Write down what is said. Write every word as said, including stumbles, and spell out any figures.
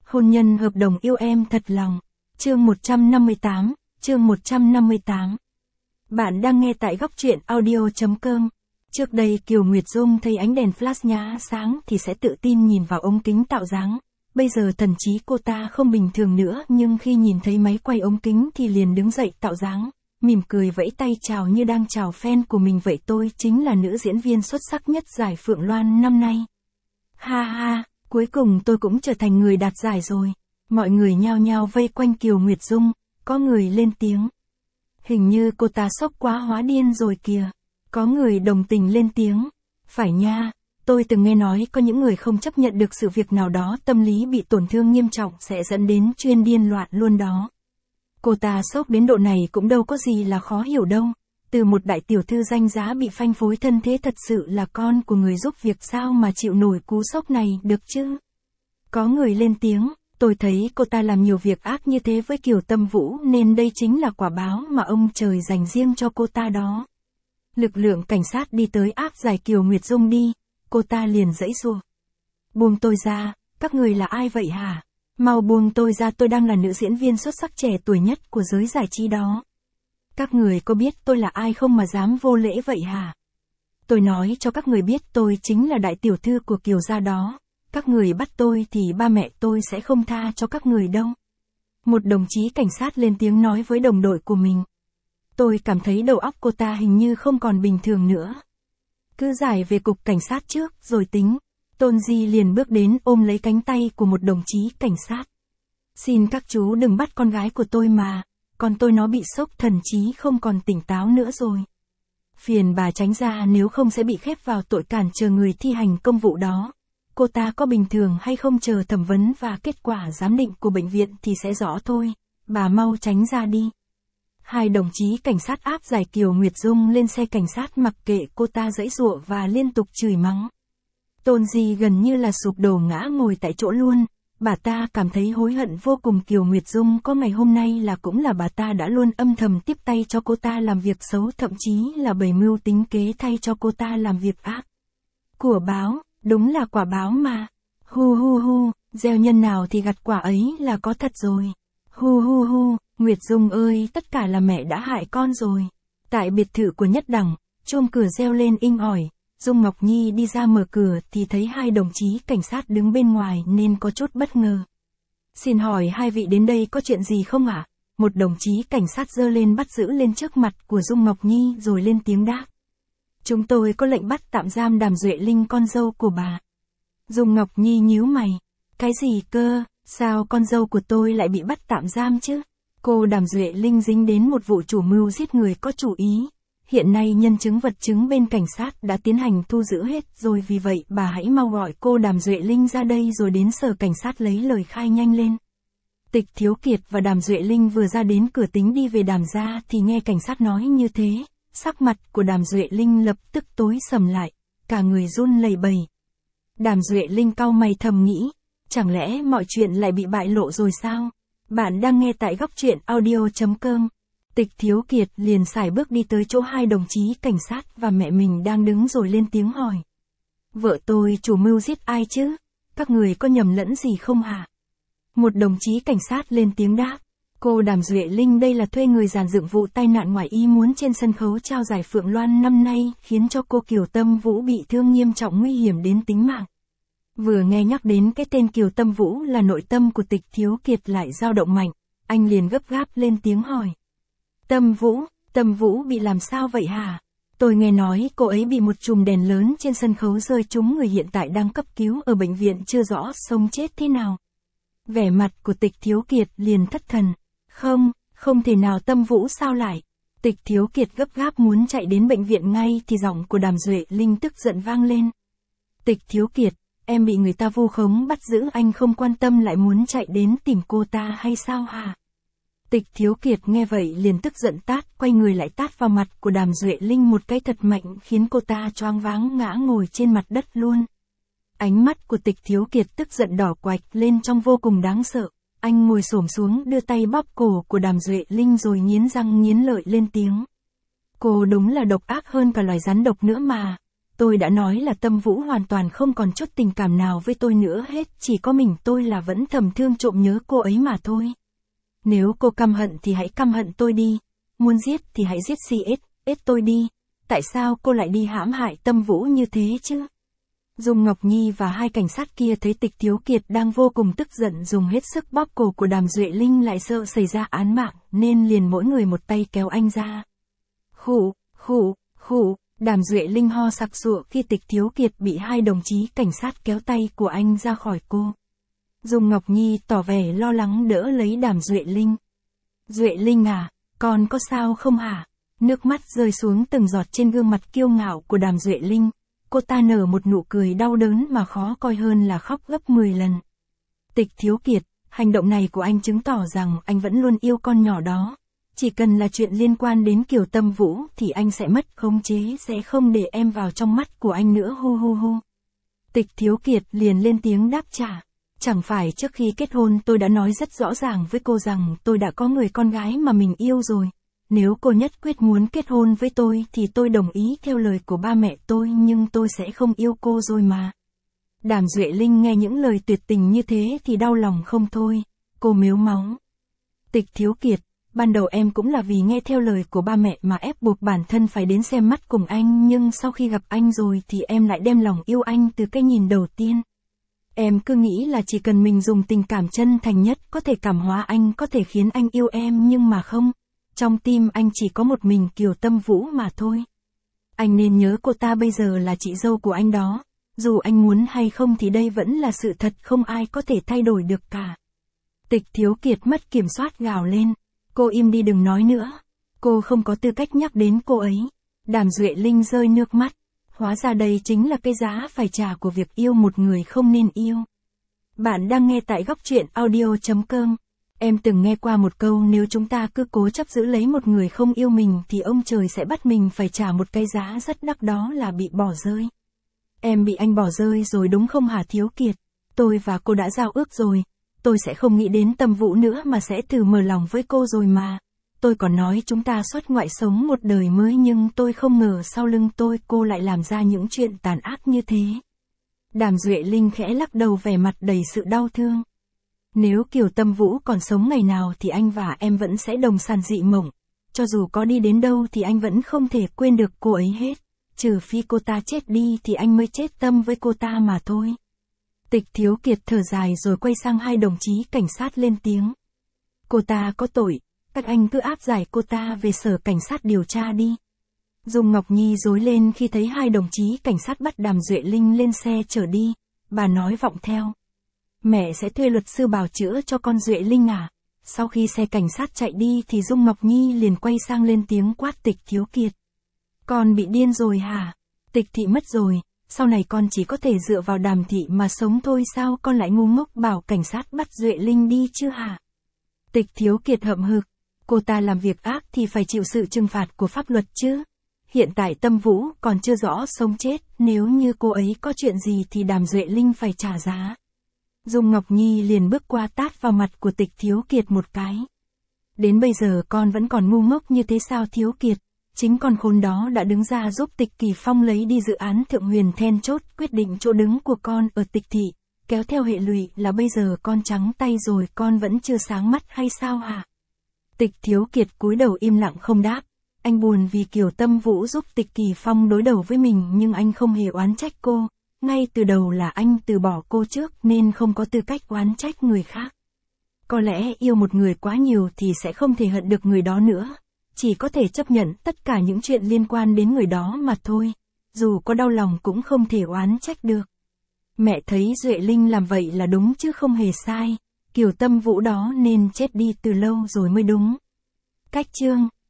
Hôn nhân hợp đồng yêu em thật lòng. Chương một trăm năm mươi tám, chương một trăm năm mươi tám. Bạn đang nghe tại góc truyện audio chấm com. Trước đây Kiều Nguyệt Dung thấy ánh đèn flash nhá sáng thì sẽ tự tin nhìn vào ống kính tạo dáng. Bây giờ thần trí cô ta không bình thường nữa, nhưng khi nhìn thấy máy quay ống kính thì liền đứng dậy tạo dáng, mỉm cười vẫy tay chào như đang chào fan của mình vậy. Tôi chính là nữ diễn viên xuất sắc nhất giải Phượng Loan năm nay. Ha ha, cuối cùng tôi cũng trở thành người đạt giải rồi. Mọi người nhao nhao vây quanh Kiều Nguyệt Dung, có người lên tiếng. Hình như cô ta sốc quá hóa điên rồi kìa. Có người đồng tình lên tiếng. Phải nha, tôi từng nghe nói có những người không chấp nhận được sự việc nào đó, tâm lý bị tổn thương nghiêm trọng sẽ dẫn đến chuyên điên loạn luôn đó. Cô ta sốc đến độ này cũng đâu có gì là khó hiểu đâu. Từ một đại tiểu thư danh giá bị phanh phối thân thế, thật sự là con của người giúp việc, sao mà chịu nổi cú sốc này được chứ? Có người lên tiếng. Tôi thấy cô ta làm nhiều việc ác như thế với Kiều Tâm Vũ nên đây chính là quả báo mà ông trời dành riêng cho cô ta đó. Lực lượng cảnh sát đi tới áp giải Kiều Nguyệt Dung đi, cô ta liền giãy giụa. Buông tôi ra, các người là ai vậy hả? Mau buông tôi ra, tôi đang là nữ diễn viên xuất sắc trẻ tuổi nhất của giới giải trí đó. Các người có biết tôi là ai không mà dám vô lễ vậy hả? Tôi nói cho các người biết tôi chính là đại tiểu thư của Kiều gia đó. Các người bắt tôi thì ba mẹ tôi sẽ không tha cho các người đâu. Một đồng chí cảnh sát lên tiếng nói với đồng đội của mình. Tôi cảm thấy đầu óc cô ta hình như không còn bình thường nữa. Cứ giải về cục cảnh sát trước rồi tính. Tôn Di liền bước đến ôm lấy cánh tay của một đồng chí cảnh sát. Xin các chú đừng bắt con gái của tôi mà, con tôi nó bị sốc thần trí không còn tỉnh táo nữa rồi. Phiền bà tránh ra, nếu không sẽ bị khép vào tội cản trở người thi hành công vụ đó. Cô ta có bình thường hay không chờ thẩm vấn và kết quả giám định của bệnh viện thì sẽ rõ thôi. Bà mau tránh ra đi. Hai đồng chí cảnh sát áp giải Kiều Nguyệt Dung lên xe cảnh sát, mặc kệ cô ta giãy giụa và liên tục chửi mắng. Tôn Di gần như là sụp đổ ngã ngồi tại chỗ luôn. Bà ta cảm thấy hối hận vô cùng. Kiều Nguyệt Dung có ngày hôm nay là cũng là bà ta đã luôn âm thầm tiếp tay cho cô ta làm việc xấu, thậm chí là bày mưu tính kế thay cho cô ta làm việc ác. Của báo, đúng là quả báo mà. Hu hu hu, gieo nhân nào thì gặt quả ấy là có thật rồi. Hu hu hu, Nguyệt Dung ơi, tất cả là mẹ đã hại con rồi. Tại biệt thự của Nhất Đẳng, chuông cửa reo lên inh ỏi. Dung Ngọc Nhi đi ra mở cửa thì thấy hai đồng chí cảnh sát đứng bên ngoài nên có chút bất ngờ. Xin hỏi hai vị đến đây có chuyện gì không ạ? Một đồng chí cảnh sát giơ lên bắt giữ lên trước mặt của Dung Ngọc Nhi rồi lên tiếng đáp. Chúng tôi có lệnh bắt tạm giam Đàm Duệ Linh, con dâu của bà. Dung Ngọc Nhi nhíu mày. Cái gì cơ, sao con dâu của tôi lại bị bắt tạm giam chứ? Cô Đàm Duệ Linh dính đến một vụ chủ mưu giết người có chủ ý. Hiện nay nhân chứng vật chứng bên cảnh sát đã tiến hành thu giữ hết rồi, vì vậy bà hãy mau gọi cô Đàm Duệ Linh ra đây rồi đến sở cảnh sát lấy lời khai nhanh lên. Tịch Thiếu Kiệt và Đàm Duệ Linh vừa ra đến cửa tính đi về Đàm gia thì nghe cảnh sát nói như thế, sắc mặt của Đàm Duệ Linh lập tức tối sầm lại, cả người run lẩy bẩy. Đàm Duệ Linh cau mày thầm nghĩ, chẳng lẽ mọi chuyện lại bị bại lộ rồi sao? Bạn đang nghe tại góc truyện audio chấm com. Tịch Thiếu Kiệt liền sải bước đi tới chỗ hai đồng chí cảnh sát và mẹ mình đang đứng rồi lên tiếng hỏi. Vợ tôi chủ mưu giết ai chứ? Các người có nhầm lẫn gì không hả? Một đồng chí cảnh sát lên tiếng đáp. Cô Đàm Duệ Linh đây là thuê người dàn dựng vụ tai nạn ngoài ý muốn trên sân khấu trao giải Phượng Loan năm nay, khiến cho cô Kiều Tâm Vũ bị thương nghiêm trọng, nguy hiểm đến tính mạng. Vừa nghe nhắc đến cái tên Kiều Tâm Vũ là nội tâm của Tịch Thiếu Kiệt lại dao động mạnh, anh liền gấp gáp lên tiếng hỏi. Tâm Vũ, Tâm Vũ bị làm sao vậy hả? Tôi nghe nói cô ấy bị một chùm đèn lớn trên sân khấu rơi trúng người, hiện tại đang cấp cứu ở bệnh viện, chưa rõ sống chết thế nào. Vẻ mặt của Tịch Thiếu Kiệt liền thất thần. Không, không thể nào, Tâm Vũ sao lại? Tịch Thiếu Kiệt gấp gáp muốn chạy đến bệnh viện ngay thì giọng của Đàm Duệ Linh tức giận vang lên. Tịch Thiếu Kiệt, em bị người ta vu khống bắt giữ, anh không quan tâm lại muốn chạy đến tìm cô ta hay sao hả? Tịch Thiếu Kiệt nghe vậy liền tức giận tát, quay người lại tát vào mặt của Đàm Duệ Linh một cái thật mạnh, khiến cô ta choáng váng ngã ngồi trên mặt đất luôn. Ánh mắt của Tịch Thiếu Kiệt tức giận đỏ quạch lên trong vô cùng đáng sợ. Anh ngồi xổm xuống đưa tay bóp cổ của Đàm Duệ Linh rồi nghiến răng nghiến lợi lên tiếng. Cô đúng là độc ác hơn cả loài rắn độc nữa mà. Tôi đã nói là Tâm Vũ hoàn toàn không còn chút tình cảm nào với tôi nữa hết, chỉ có mình tôi là vẫn thầm thương trộm nhớ cô ấy mà thôi. Nếu cô căm hận thì hãy căm hận tôi đi, muốn giết thì hãy giết xê ét ét tôi đi, tại sao cô lại đi hãm hại Tâm Vũ như thế chứ? Dung Ngọc Nhi và hai cảnh sát kia thấy Tịch Thiếu Kiệt đang vô cùng tức giận dùng hết sức bóp cổ của Đàm Duệ Linh, lại sợ xảy ra án mạng, nên liền mỗi người một tay kéo anh ra. Khụ, khụ, khụ, Đàm Duệ Linh ho sặc sụa khi Tịch Thiếu Kiệt bị hai đồng chí cảnh sát kéo tay của anh ra khỏi cô. Dung Ngọc Nhi tỏ vẻ lo lắng đỡ lấy Đàm Duệ Linh. Duệ Linh à, con có sao không hả? Nước mắt rơi xuống từng giọt trên gương mặt kiêu ngạo của Đàm Duệ Linh. Cô ta nở một nụ cười đau đớn mà khó coi hơn là khóc gấp mười lần. Tịch Thiếu Kiệt, hành động này của anh chứng tỏ rằng anh vẫn luôn yêu con nhỏ đó. Chỉ cần là chuyện liên quan đến Kiều Tâm Vũ thì anh sẽ mất khống chế, sẽ không để em vào trong mắt của anh nữa, hu hu hu. Tịch Thiếu Kiệt liền lên tiếng đáp trả. Chẳng phải trước khi kết hôn tôi đã nói rất rõ ràng với cô rằng tôi đã có người con gái mà mình yêu rồi. Nếu cô nhất quyết muốn kết hôn với tôi thì tôi đồng ý theo lời của ba mẹ tôi, nhưng tôi sẽ không yêu cô rồi mà. Đàm Duệ Linh nghe những lời tuyệt tình như thế thì đau lòng không thôi. Cô mếu máu. Tịch Thiếu Kiệt, ban đầu em cũng là vì nghe theo lời của ba mẹ mà ép buộc bản thân phải đến xem mắt cùng anh, nhưng sau khi gặp anh rồi thì em lại đem lòng yêu anh từ cái nhìn đầu tiên. Em cứ nghĩ là chỉ cần mình dùng tình cảm chân thành nhất có thể cảm hóa anh, có thể khiến anh yêu em, nhưng mà không. Trong tim anh chỉ có một mình Kiều Tâm Vũ mà thôi. Anh nên nhớ cô ta bây giờ là chị dâu của anh đó. Dù anh muốn hay không thì đây vẫn là sự thật, không ai có thể thay đổi được cả. Tịch Thiếu Kiệt mất kiểm soát gào lên. Cô im đi, đừng nói nữa. Cô không có tư cách nhắc đến cô ấy. Đàm Duệ Linh rơi nước mắt. Hóa ra đây chính là cái giá phải trả của việc yêu một người không nên yêu. Bạn đang nghe tại góc truyện audio chấm com. Em từng nghe qua một câu, nếu chúng ta cứ cố chấp giữ lấy một người không yêu mình thì ông trời sẽ bắt mình phải trả một cái giá rất đắt, đó là bị bỏ rơi. Em bị anh bỏ rơi rồi đúng không hả Thiếu Kiệt? Tôi và cô đã giao ước rồi. Tôi sẽ không nghĩ đến Tâm Vũ nữa mà sẽ thử mở lòng với cô rồi mà. Tôi còn nói chúng ta xuất ngoại sống một đời mới, nhưng tôi không ngờ sau lưng tôi cô lại làm ra những chuyện tàn ác như thế. Đàm Duệ Linh khẽ lắc đầu, vẻ mặt đầy sự đau thương. Nếu Kiều Tâm Vũ còn sống ngày nào thì anh và em vẫn sẽ đồng sàn dị mộng. Cho dù có đi đến đâu thì anh vẫn không thể quên được cô ấy hết. Trừ phi cô ta chết đi thì anh mới chết tâm với cô ta mà thôi. Tịch Thiếu Kiệt thở dài rồi quay sang hai đồng chí cảnh sát lên tiếng. Cô ta có tội, các anh cứ áp giải cô ta về sở cảnh sát điều tra đi. Dung Ngọc Nhi rối lên khi thấy hai đồng chí cảnh sát bắt Đàm Duệ Linh lên xe chở đi. Bà nói vọng theo. Mẹ sẽ thuê luật sư bào chữa cho con Duệ Linh à? Sau khi xe cảnh sát chạy đi thì Dung Ngọc Nhi liền quay sang lên tiếng quát Tịch Thiếu Kiệt. Con bị điên rồi hả? Tịch thị mất rồi, sau này con chỉ có thể dựa vào Đàm thị mà sống thôi, sao con lại ngu ngốc bảo cảnh sát bắt Duệ Linh đi chứ hả? Tịch Thiếu Kiệt hậm hực. Cô ta làm việc ác thì phải chịu sự trừng phạt của pháp luật chứ. Hiện tại Tâm Vũ còn chưa rõ sống chết, nếu như cô ấy có chuyện gì thì Đàm Duệ Linh phải trả giá. Dung Ngọc Nhi liền bước qua tát vào mặt của Tịch Thiếu Kiệt một cái. Đến bây giờ con vẫn còn ngu ngốc như thế sao Thiếu Kiệt? Chính con khốn đó đã đứng ra giúp Tịch Kỳ Phong lấy đi dự án Thượng Huyền then chốt, quyết định chỗ đứng của con ở Tịch thị, kéo theo hệ lụy là bây giờ con trắng tay rồi, con vẫn chưa sáng mắt hay sao hả? Tịch Thiếu Kiệt cúi đầu im lặng không đáp. Anh buồn vì Kiều Tâm Vũ giúp Tịch Kỳ Phong đối đầu với mình, nhưng anh không hề oán trách cô. Ngay từ đầu là anh từ bỏ cô trước nên không có tư cách oán trách người khác. Có lẽ yêu một người quá nhiều thì sẽ không thể hận được người đó nữa. Chỉ có thể chấp nhận tất cả những chuyện liên quan đến người đó mà thôi. Dù có đau lòng cũng không thể oán trách được. Mẹ thấy Duệ Linh làm vậy là đúng chứ không hề sai. Kiều Tâm Vũ đó nên chết đi từ lâu rồi mới đúng. Cách chương